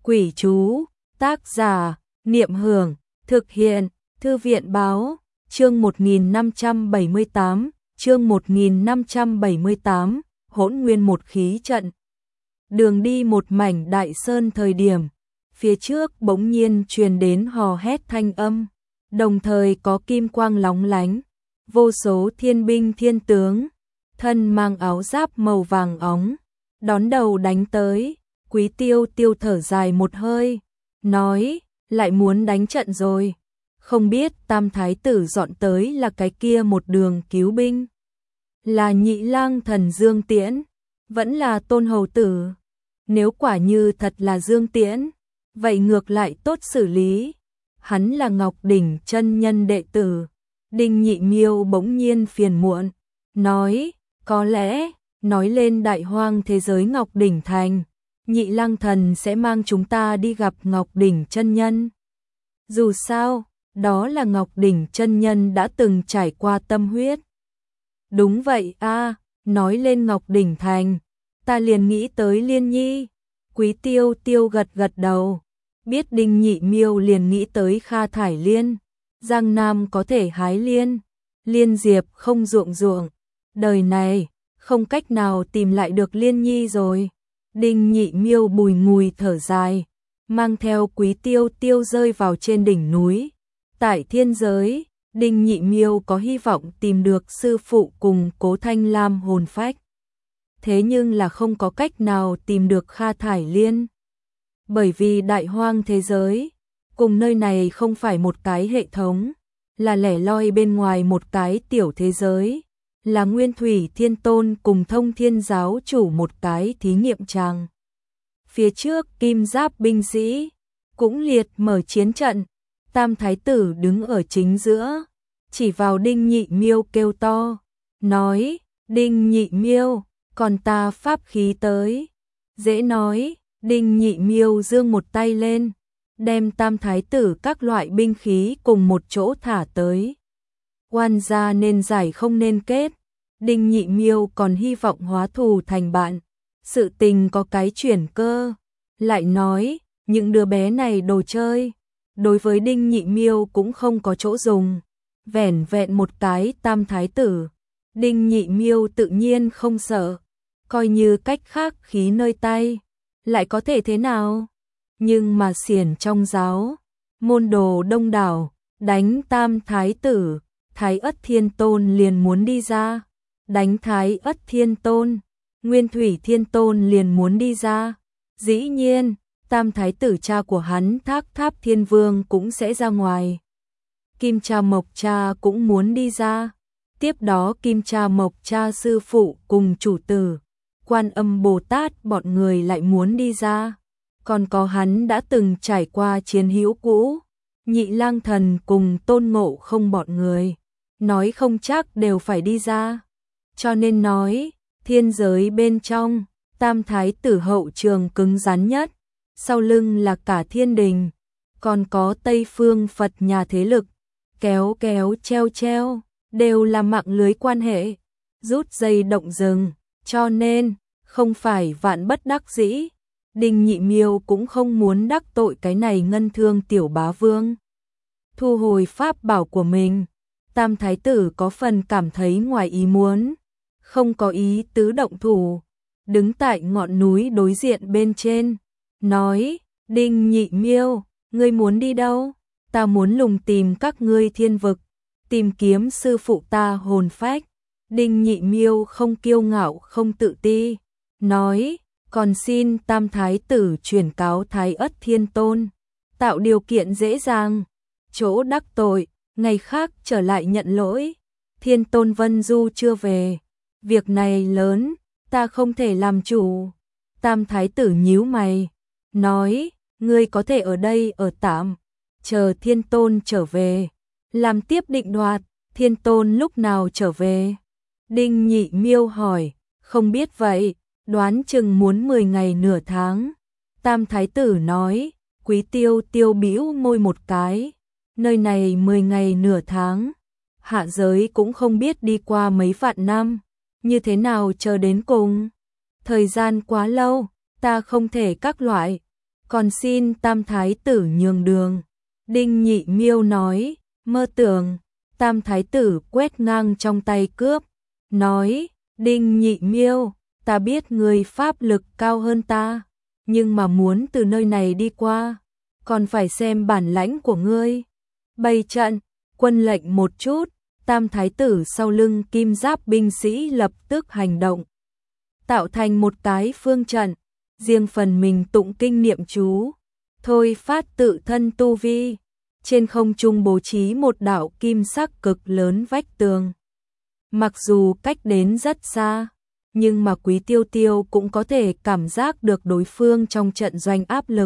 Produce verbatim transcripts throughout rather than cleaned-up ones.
Quỷ chú, tác giả, Niệm Hưởng, thực hiện, Thư viện Báo, chương một nghìn năm trăm bảy mươi tám, chương một nghìn năm trăm bảy mươi tám, hỗn nguyên một khí trận. Đường đi một mảnh đại sơn thời điểm, phía trước bỗng nhiên truyền đến hò hét thanh âm, đồng thời có kim quang lóng lánh, vô số thiên binh thiên tướng, thân mang áo giáp màu vàng óng, đón đầu đánh tới. Quý Tiêu Tiêu thở dài một hơi, nói, lại muốn đánh trận rồi, không biết Tam Thái tử dọn tới là cái kia một đường cứu binh, là Nhị Lang Thần Dương Tiễn, vẫn là Tôn Hầu Tử. Nếu quả như thật là Dương Tiễn, vậy ngược lại tốt xử lý, hắn là Ngọc Đỉnh chân nhân đệ tử. Đinh Nhị Miêu bỗng nhiên phiền muộn, nói, có lẽ, nói lên đại hoang thế giới Ngọc Đỉnh thành, Nhị Lang Thần sẽ mang chúng ta đi gặp Ngọc Đỉnh chân nhân. Dù sao, đó là Ngọc Đỉnh chân nhân đã từng trải qua tâm huyết. Đúng vậy a, nói lên Ngọc Đỉnh thành, ta liền nghĩ tới Liên Nhi. Quý Tiêu Tiêu gật gật đầu, biết Đinh Nhị Miêu liền nghĩ tới Kha Thải Liên. Giang Nam có thể hái liên, liên diệp không ruộng ruộng, đời này không cách nào tìm lại được Liên Nhi rồi. Đinh Nhị Miêu bùi ngùi thở dài, mang theo Quý Tiêu Tiêu rơi vào trên đỉnh núi. Tại thiên giới, Đinh Nhị Miêu có hy vọng tìm được sư phụ cùng Cố Thanh Lam hồn phách. Thế nhưng là không có cách nào tìm được Kha Thải Liên. Bởi vì đại hoang thế giới, cùng nơi này không phải một cái hệ thống, là lẻ loi bên ngoài một cái tiểu thế giới, là Nguyên Thủy Thiên Tôn cùng Thông Thiên Giáo chủ một cái thí nghiệm tràng. Phía trước kim giáp binh sĩ cũng liệt mở chiến trận, Tam Thái tử đứng ở chính giữa, chỉ vào Đinh Nhị Miêu kêu to, nói, Đinh Nhị Miêu, còn ta pháp khí tới. Dễ nói, Đinh Nhị Miêu giương một tay lên, đem Tam Thái tử các loại binh khí cùng một chỗ thả tới. Oan gia nên giải không nên kết, Đinh Nhị Miêu còn hy vọng hóa thù thành bạn. Sự tình có cái chuyển cơ, lại nói, những đứa bé này đồ chơi, đối với Đinh Nhị Miêu cũng không có chỗ dùng. Vẻn vẹn một cái Tam Thái tử, Đinh Nhị Miêu tự nhiên không sợ, coi như cách khác khí nơi tay, lại có thể thế nào? Nhưng mà xiển trong giáo, môn đồ đông đảo, đánh Tam Thái tử, Thái Ất Thiên Tôn liền muốn đi ra. Đánh Thái Ất Thiên Tôn, Nguyên Thủy Thiên Tôn liền muốn đi ra. Dĩ nhiên, Tam Thái tử cha của hắn Thác Tháp Thiên Vương cũng sẽ ra ngoài. Kim Cha Mộc Cha cũng muốn đi ra. Tiếp đó Kim Cha Mộc Cha sư phụ cùng chủ tử, Quan Âm Bồ Tát bọn người lại muốn đi ra. Còn có hắn đã từng trải qua chiến hữu cũ, Nhị Lang Thần cùng Tôn Ngộ Không bọn người, nói không chắc đều phải đi ra. Cho nên nói, thiên giới bên trong, Tam Thái tử hậu trường cứng rắn nhất, sau lưng là cả thiên đình, còn có Tây Phương Phật nhà thế lực, kéo kéo treo treo, đều là mạng lưới quan hệ, rút dây động rừng, cho nên, không phải vạn bất đắc dĩ, Đinh Nhị Miêu cũng không muốn đắc tội cái này ngân thương tiểu bá vương. Thu hồi pháp bảo của mình, Tam Thái tử có phần cảm thấy ngoài ý muốn, không có ý tứ động thủ, đứng tại ngọn núi đối diện bên trên, nói, Đinh Nhị Miêu, ngươi muốn đi đâu? Ta muốn lùng tìm các ngươi thiên vực, tìm kiếm sư phụ ta hồn phách. Đinh Nhị Miêu không kiêu ngạo không tự ti, nói, còn xin Tam Thái tử chuyển cáo Thái Ất Thiên Tôn, tạo điều kiện dễ dàng, chỗ đắc tội, ngày khác trở lại nhận lỗi. Thiên Tôn Vân Du chưa về, việc này lớn, ta không thể làm chủ. Tam Thái tử nhíu mày, nói, ngươi có thể ở đây ở tạm, chờ Thiên Tôn trở về, làm tiếp định đoạt. Thiên Tôn lúc nào trở về? Đinh Nhị Miêu hỏi, không biết vậy, đoán chừng muốn mười ngày nửa tháng. Tam Thái tử nói, Quý Tiêu Tiêu bĩu môi một cái, nơi này mười ngày nửa tháng, hạ giới cũng không biết đi qua mấy vạn năm, như thế nào chờ đến cùng. Thời gian quá lâu, ta không thể các loại, còn xin Tam Thái tử nhường đường. Đinh Nhị Miêu nói, mơ tưởng. Tam Thái tử quét ngang trong tay cướp, nói, Đinh Nhị Miêu, ta biết người pháp lực cao hơn ta, nhưng mà muốn từ nơi này đi qua, còn phải xem bản lãnh của ngươi. Bày trận, quân lệnh một chút, Tam Thái tử sau lưng kim giáp binh sĩ lập tức hành động, tạo thành một cái phương trận, riêng phần mình tụng kinh niệm chú, thôi phát tự thân tu vi. Trên không trung bố trí một đạo kim sắc cực lớn vách tường. Mặc dù cách đến rất xa, nhưng mà Quý Tiêu Tiêu cũng có thể cảm giác được đối phương trong trận doanh áp lực.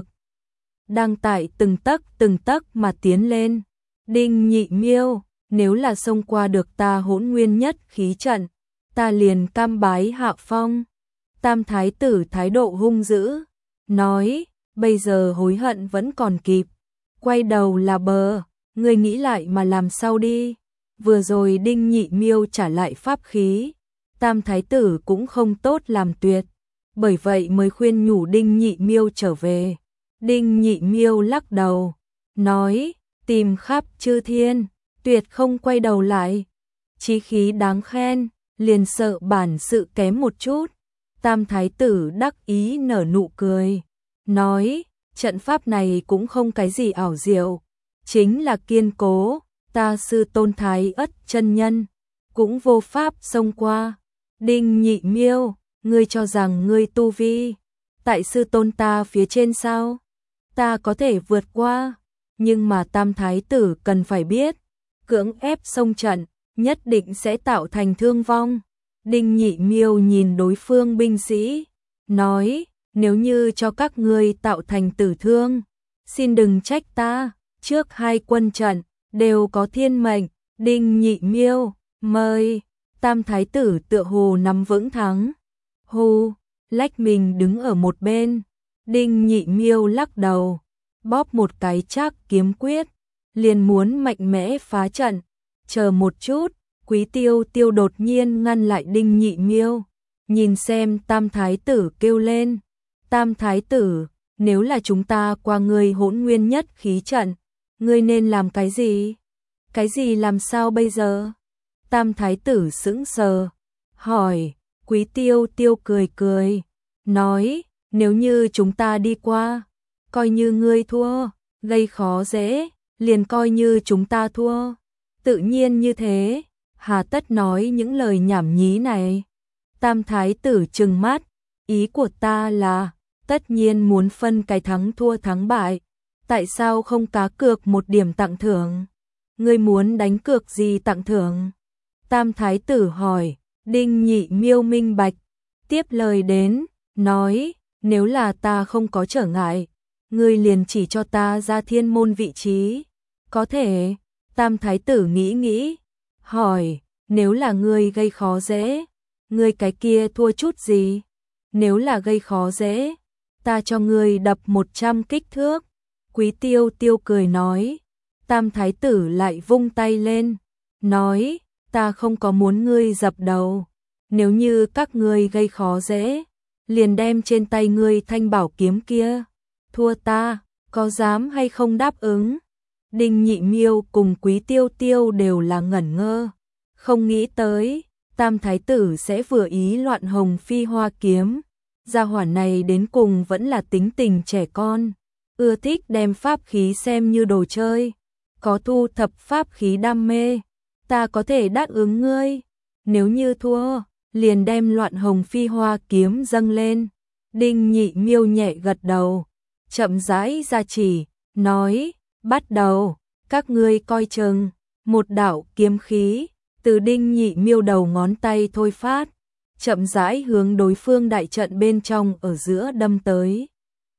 Đang tại từng tấc từng tấc mà tiến lên. Đinh Nhị Miêu, nếu là xông qua được ta Hỗn Nguyên nhất khí trận, ta liền cam bái hạ phong. Tam Thái tử thái độ hung dữ, nói, bây giờ hối hận vẫn còn kịp. Quay đầu là bờ, ngươi nghĩ lại mà làm sao đi. Vừa rồi Đinh Nhị Miêu trả lại pháp khí, Tam Thái tử cũng không tốt làm tuyệt, bởi vậy mới khuyên nhủ Đinh Nhị Miêu trở về. Đinh Nhị Miêu lắc đầu, nói, tìm khắp chư thiên, tuyệt không quay đầu lại. Chí khí đáng khen, liền sợ bản sự kém một chút. Tam Thái tử đắc ý nở nụ cười, nói, trận pháp này cũng không cái gì ảo diệu, chính là kiên cố, ta sư tôn Thái Ất chân nhân, cũng vô pháp xông qua. Đinh Nhị Miêu, ngươi cho rằng ngươi tu vi, tại sư tôn ta phía trên sao? Ta có thể vượt qua, nhưng mà Tam Thái tử cần phải biết, cưỡng ép xông trận, nhất định sẽ tạo thành thương vong. Đinh Nhị Miêu nhìn đối phương binh sĩ, nói, nếu như cho các ngươi tạo thành tử thương, xin đừng trách ta, trước hai quân trận, đều có thiên mệnh. Đinh Nhị Miêu, mời. Tam Thái tử tựa hồ nắm vững thắng. Hù, lách mình đứng ở một bên. Đinh Nhị Miêu lắc đầu, bóp một cái chắc kiếm quyết, liền muốn mạnh mẽ phá trận. Chờ một chút, Quý Tiêu Tiêu đột nhiên ngăn lại Đinh Nhị Miêu, nhìn xem Tam Thái tử kêu lên. Tam Thái tử, nếu là chúng ta qua ngươi Hỗn Nguyên nhất khí trận, ngươi nên làm cái gì? Cái gì làm sao bây giờ? Tam Thái tử sững sờ, hỏi. Quý Tiêu Tiêu cười cười, nói, nếu như chúng ta đi qua, coi như ngươi thua, gây khó dễ, liền coi như chúng ta thua. Tự nhiên như thế, hà tất nói những lời nhảm nhí này. Tam Thái tử trừng mắt, ý của ta là, tất nhiên muốn phân cái thắng thua thắng bại, tại sao không cá cược một điểm tặng thưởng? Ngươi muốn đánh cược gì tặng thưởng? Tam Thái tử hỏi. Đinh Nhị Miêu minh bạch, tiếp lời đến, nói, nếu là ta không có trở ngại, ngươi liền chỉ cho ta ra thiên môn vị trí. Có thể. Tam Thái tử nghĩ nghĩ, hỏi, nếu là ngươi gây khó dễ, ngươi cái kia thua chút gì? Nếu là gây khó dễ, ta cho ngươi đập một trăm kích thước. Quý Tiêu Tiêu cười nói. Tam Thái tử lại vung tay lên, nói, ta không có muốn ngươi dập đầu. Nếu như các ngươi gây khó dễ, liền đem trên tay ngươi thanh bảo kiếm kia. Thua ta, có dám hay không đáp ứng? Đinh Nhị Miêu cùng Quý Tiêu Tiêu đều là ngẩn ngơ, không nghĩ tới Tam Thái tử sẽ vừa ý loạn hồng phi hoa kiếm. Gia hỏa này đến cùng vẫn là tính tình trẻ con, ưa thích đem pháp khí xem như đồ chơi, có thu thập pháp khí đam mê. Ta có thể đáp ứng ngươi, nếu như thua, liền đem loạn hồng phi hoa kiếm dâng lên. Đinh Nhị Miêu nhẹ gật đầu, chậm rãi ra chỉ, nói, bắt đầu, các ngươi coi chừng. Một đạo kiếm khí từ Đinh Nhị Miêu đầu ngón tay thôi phát, chậm rãi hướng đối phương đại trận bên trong ở giữa đâm tới.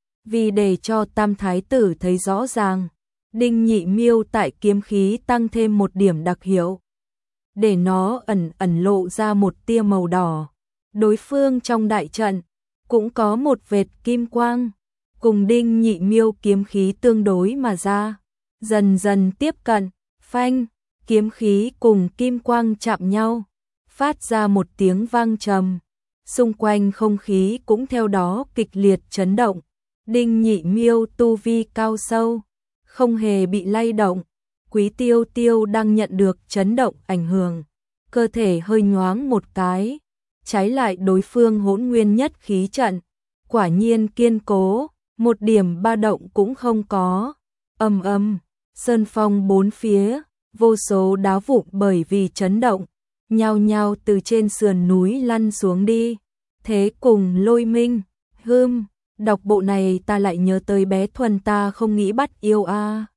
Vì để cho Tam Thái tử thấy rõ ràng, Đinh Nhị Miêu tại kiếm khí tăng thêm một điểm đặc hiệu, để nó ẩn ẩn lộ ra một tia màu đỏ. Đối phương trong đại trận cũng có một vệt kim quang, cùng Đinh Nhị Miêu kiếm khí tương đối mà ra, dần dần tiếp cận. Phanh, kiếm khí cùng kim quang chạm nhau, phát ra một tiếng vang trầm, xung quanh không khí cũng theo đó kịch liệt chấn động. Đinh Nhị Miêu tu vi cao sâu, không hề bị lay động. Quý Tiêu Tiêu đang nhận được chấn động ảnh hưởng, cơ thể hơi nhoáng một cái, trái lại đối phương Hỗn Nguyên nhất khí trận, quả nhiên kiên cố, một điểm ba động cũng không có. Ầm ầm, sơn phong bốn phía, vô số đá vụn bởi vì chấn động, nhao nhao từ trên sườn núi lăn xuống đi. Thế cùng Lôi Minh, hưm, đọc bộ này ta lại nhớ tới bé Thuần ta không nghĩ bắt yêu a.